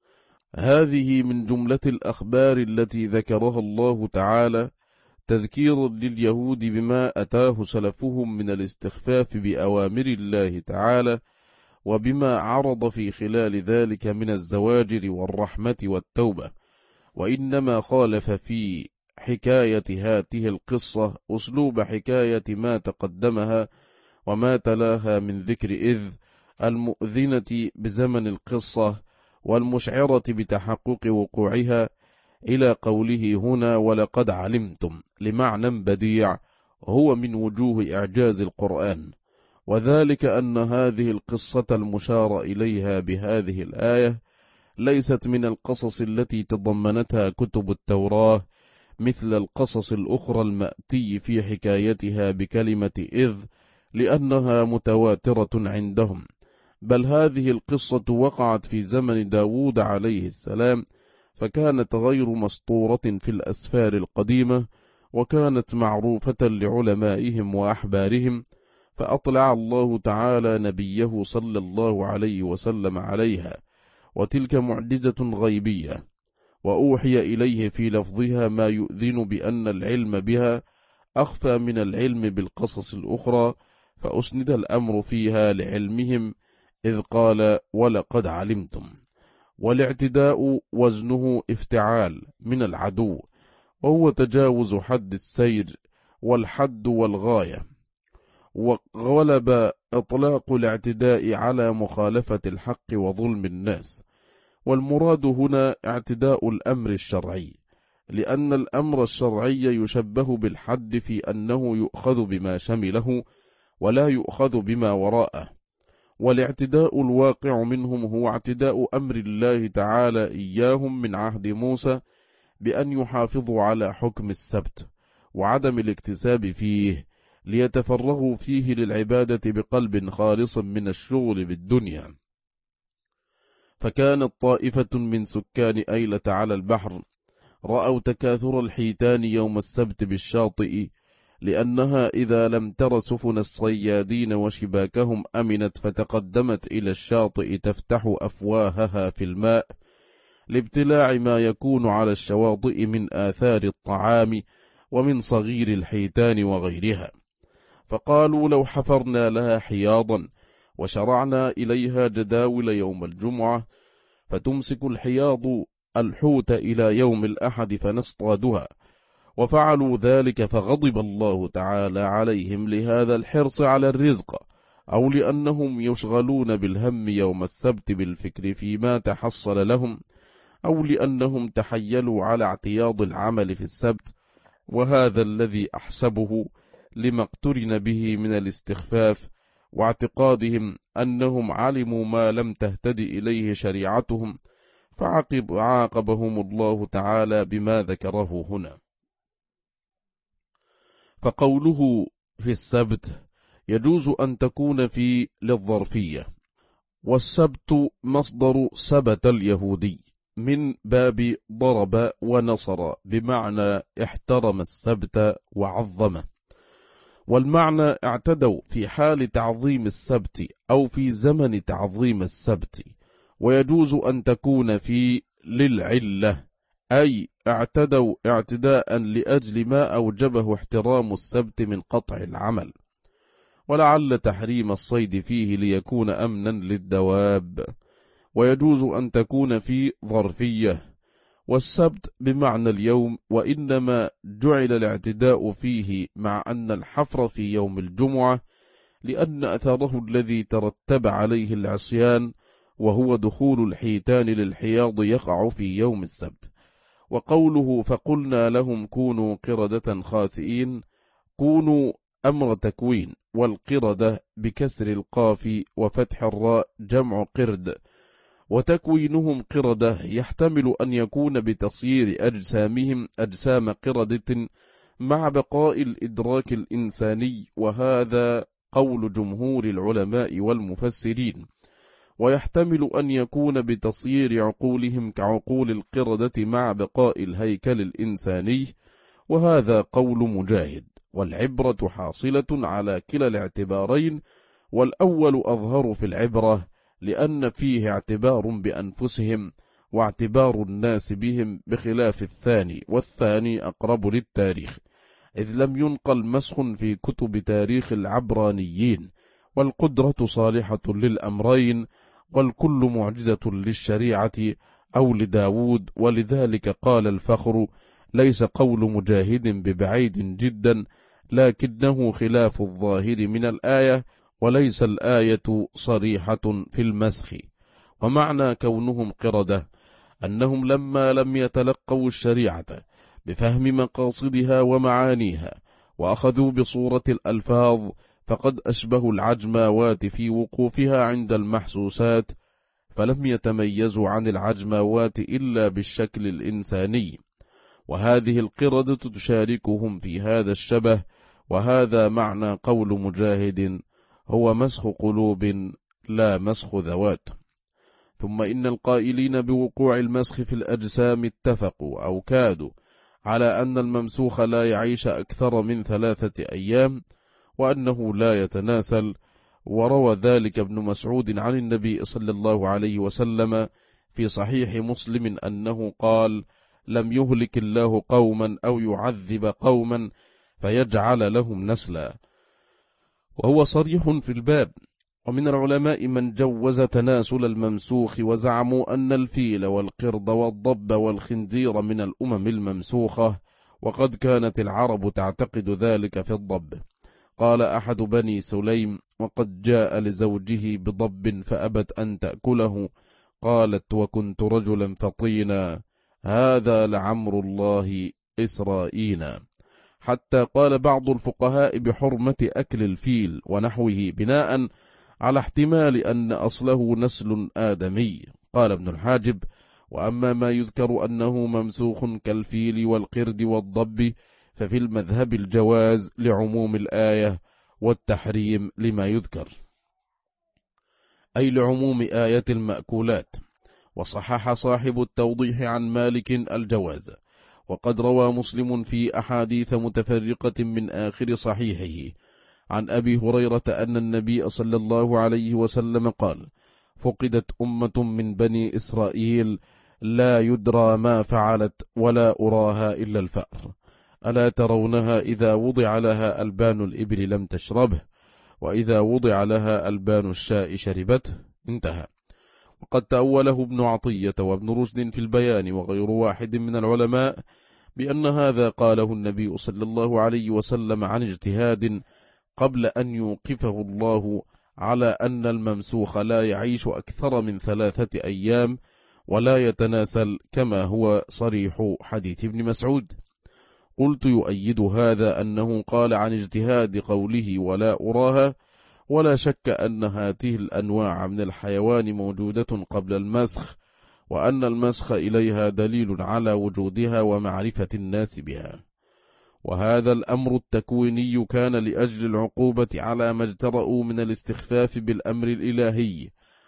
هذه من جملة الأخبار التي ذكرها الله تعالى تذكير لليهود بما أتاه سلفهم من الاستخفاف بأوامر الله تعالى، وبما عرض في خلال ذلك من الزواجر والرحمة والتوبة. وإنما خالف في حكاية هاته القصة أسلوب حكاية ما تقدمها وما تلاها من ذكر إذ المؤذنة بزمن القصة والمشعرة بتحقق وقوعها، إلى قوله هنا ولقد علمتم، لمعنى بديع هو من وجوه إعجاز القرآن، وذلك أن هذه القصة المشار إليها بهذه الآية ليست من القصص التي تضمنتها كتب التوراة مثل القصص الأخرى المأتي في حكايتها بكلمة إذ، لأنها متواترة عندهم، بل هذه القصة وقعت في زمن داود عليه السلام، فكانت غير مسطورة في الأسفار القديمة، وكانت معروفة لعلمائهم وأحبارهم، فأطلع الله تعالى نبيه صلى الله عليه وسلم عليها، وتلك معجزة غيبية، وأوحي إليه في لفظها ما يؤذن بأن العلم بها أخفى من العلم بالقصص الأخرى، فأسند الأمر فيها لعلمهم، إذ قال ولقد علمتم. والاعتداء وزنه افتعال من العدو، وهو تجاوز حد السير والحد والغاية، وغلب إطلاق الاعتداء على مخالفة الحق وظلم الناس. والمراد هنا اعتداء الأمر الشرعي، لأن الأمر الشرعي يشبه بالحد في أنه يؤخذ بما شمله ولا يؤخذ بما وراءه، والاعتداء الواقع منهم هو اعتداء أمر الله تعالى إياهم من عهد موسى بأن يحافظوا على حكم السبت وعدم الاكتساب فيه، ليتفرغوا فيه للعبادة بقلب خالص من الشغل بالدنيا. فكانت طائفة من سكان أيلة على البحر رأوا تكاثر الحيتان يوم السبت بالشاطئ، لأنها إذا لم تر سفن الصيادين وشباكهم أمنت، فتقدمت إلى الشاطئ تفتح أفواهها في الماء لابتلاع ما يكون على الشواطئ من آثار الطعام ومن صغير الحيتان وغيرها. فقالوا لو حفرنا لها حياضا وشرعنا إليها جداول يوم الجمعة فتمسك الحياض الحوت إلى يوم الأحد فنصطادها. وفعلوا ذلك فغضب الله تعالى عليهم لهذا الحرص على الرزق، أو لأنهم يشغلون بالهم يوم السبت بالفكر فيما تحصل لهم، أو لأنهم تحيلوا على اعتياض العمل في السبت، وهذا الذي أحسبه لما اقترن به من الاستخفاف واعتقادهم أنهم علموا ما لم تهتد إليه شريعتهم، فعاقبهم الله تعالى بما ذكره هنا. فقوله في السبت يجوز أن تكون في للظرفية، والسبت مصدر سبت اليهودي من باب ضرب ونصر، بمعنى احترم السبت وعظمه، والمعنى اعتدوا في حال تعظيم السبت أو في زمن تعظيم السبت. ويجوز أن تكون في للعلة، أي اعتدوا اعتداء لأجل ما أوجبه احترام السبت من قطع العمل، ولعل تحريم الصيد فيه ليكون أمنا للدواب. ويجوز أن تكون في ظرفية، والسبت بمعنى اليوم، وإنما جعل الاعتداء فيه مع أن الحفر في يوم الجمعة لأن أثره الذي ترتب عليه العصيان، وهو دخول الحيتان للحياض، يقع في يوم السبت. وقوله فقلنا لهم كونوا قردة خاسئين، كونوا أمر تكوين، والقردة بكسر القاف وفتح الراء جمع قرد، وتكوينهم قردة يحتمل أن يكون بتصيير أجسامهم أجسام قردة مع بقاء الإدراك الإنساني، وهذا قول جمهور العلماء والمفسرين. ويحتمل أن يكون بتصيير عقولهم كعقول القردة مع بقاء الهيكل الإنساني، وهذا قول مجاهد. والعبرة حاصلة على كلا الاعتبارين، والأول أظهر في العبرة لأن فيه اعتبار بأنفسهم واعتبار الناس بهم، بخلاف الثاني، والثاني أقرب للتاريخ، إذ لم ينقل مسخ في كتب تاريخ العبرانيين، والقدرة صالحة للأمرين، والكل معجزة للشريعة أو لداود. ولذلك قال الفخر ليس قول مجاهد ببعيد جدا، لكنه خلاف الظاهر من الآية، وليس الآية صريحة في المسخ. ومعنى كونهم قردة أنهم لما لم يتلقوا الشريعة بفهم مقاصدها ومعانيها وأخذوا بصورة الألفاظ، فقد أشبهوا العجماوات في وقوفها عند المحسوسات، فلم يتميزوا عن العجماوات إلا بالشكل الإنساني، وهذه القردة تشاركهم في هذا الشبه. وهذا معنى قول مجاهد هو مسخ قلوب لا مسخ ذوات. ثم إن القائلين بوقوع المسخ في الأجسام اتفقوا أو كادوا على أن الممسوخ لا يعيش أكثر من 3 أيام، وأنه لا يتناسل. وروى ذلك ابن مسعود عن النبي صلى الله عليه وسلم في صحيح مسلم أنه قال: لم يهلك الله قوما أو يعذب قوما فيجعل لهم نسلا، وهو صريح في الباب. ومن العلماء من جوز تناسل الممسوخ، وزعموا أن الفيل والقرد والضب والخنزير من الأمم الممسوخة، وقد كانت العرب تعتقد ذلك في الضب. قال أحد بني سليم: وقد جاء لزوجه بضب فأبت أن تأكله، قالت: وكنت رجلا فطينا، هذا لعمر الله إسرائيل. حتى قال بعض الفقهاء بحرمة أكل الفيل ونحوه بناء على احتمال أن أصله نسل آدمي. قال ابن الحاجب: وأما ما يذكر أنه ممسوخ كالفيل والقرد والضب ففي المذهب الجواز لعموم الآية والتحريم لما يذكر، أي لعموم آية المأكولات. وصحح صاحب التوضيح عن مالك الجواز، وقد روى مسلم في أحاديث متفرقة من آخر صحيحه عن أبي هريرة أن النبي صلى الله عليه وسلم قال: فقدت أمة من بني إسرائيل لا يدرى ما فعلت ولا أراها إلا الفأر، ألا ترونها إذا وضع لها ألبان الإبل لم تشربه، وإذا وضع لها ألبان الشاء شربته. انتهى. وقد تأوله ابن عطية وابن رشد في البيان وغير واحد من العلماء بأن هذا قاله النبي صلى الله عليه وسلم عن اجتهاد قبل أن يوقفه الله على أن الممسوخ لا يعيش أكثر من 3 أيام ولا يتناسل، كما هو صريح حديث ابن مسعود. قلت: يؤيد هذا أنه قال عن اجتهاد قوله ولا أراها، ولا شك أن هذه الأنواع من الحيوان موجودة قبل المسخ، وأن المسخ إليها دليل على وجودها ومعرفة الناس بها. وهذا الأمر التكويني كان لأجل العقوبة على ما اجترأوا من الاستخفاف بالأمر الإلهي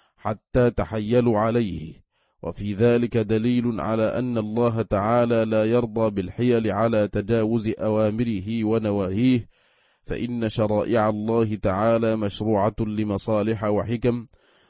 حتى تحيلوا عليه، وفي ذلك دليل على أن الله تعالى لا يرضى بالحيل على تجاوز أوامره ونواهيه، فإن شرائع الله تعالى مشروعة لمصالح وحكم،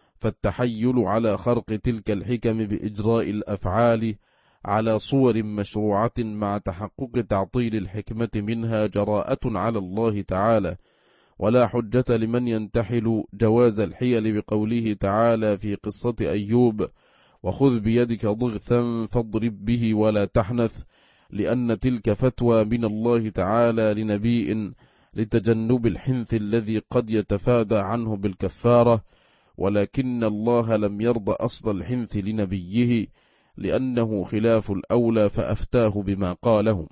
فالتحيل على خرق تلك الحكم بإجراء الأفعال على صور مشروعة مع تحقق تعطيل الحكمة منها جراءة على الله تعالى، ولا حجة لمن ينتحل جواز الحيل بقوله تعالى في قصة أيوب: وخذ بيدك ضغثا فاضرب به ولا تحنث، لأن تلك فتوى من الله تعالى لنبي لتجنب الحنث الذي قد يتفادى عنه بالكفارة، ولكن الله لم يرضى أصل الحنث لنبيه لأنه خلاف الأولى فأفتاه بما قاله،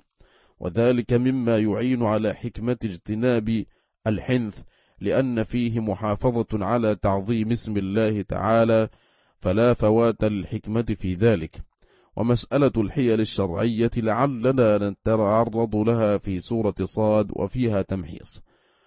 وذلك مما يعين على حكمة اجتناب الحنث، لأن فيه محافظة على تعظيم اسم الله تعالى، فلا فوات للحكمة في ذلك. ومسألة الحيل الشرعية لعلنا نتعرض لها في سورة صاد وفيها تمحيص.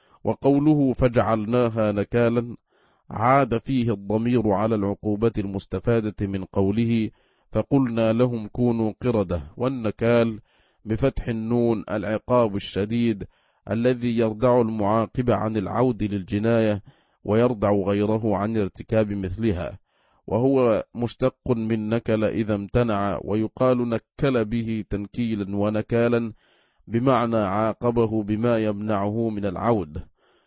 وقوله فجعلناها نكالا عاد فيه الضمير على العقوبة المستفادة من قوله فقلنا لهم كونوا قردة، والنكال بفتح النون العقاب الشديد الذي يردع المعاقب عن العود للجناية ويردع غيره عن ارتكاب مثلها، وهو مشتق من نكل إذا امتنع، ويقال نكل به تنكيلا ونكالا بمعنى عاقبه بما يمنعه من العود.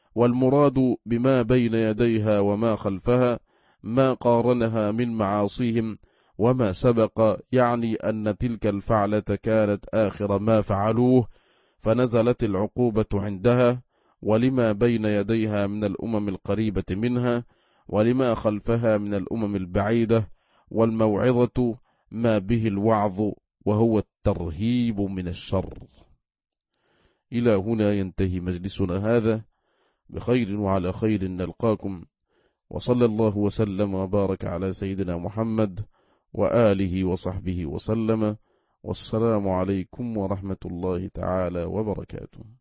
والمراد بما بين يديها وما خلفها ما قارنها من معاصيهم وما سبق، يعني أن تلك الفعلة كانت آخر ما فعلوه فنزلت العقوبة عندها، ولما بين يديها من الأمم القريبة منها، ولما خلفها من الأمم البعيدة. والموعظة ما به الوعظ وهو الترهيب من الشر. إلى هنا ينتهي مجلسنا هذا، بخير وعلى خير نلقاكم، وصلى الله وسلم وبارك على سيدنا محمد وآله وصحبه وسلم، والسلام عليكم ورحمة الله تعالى وبركاته.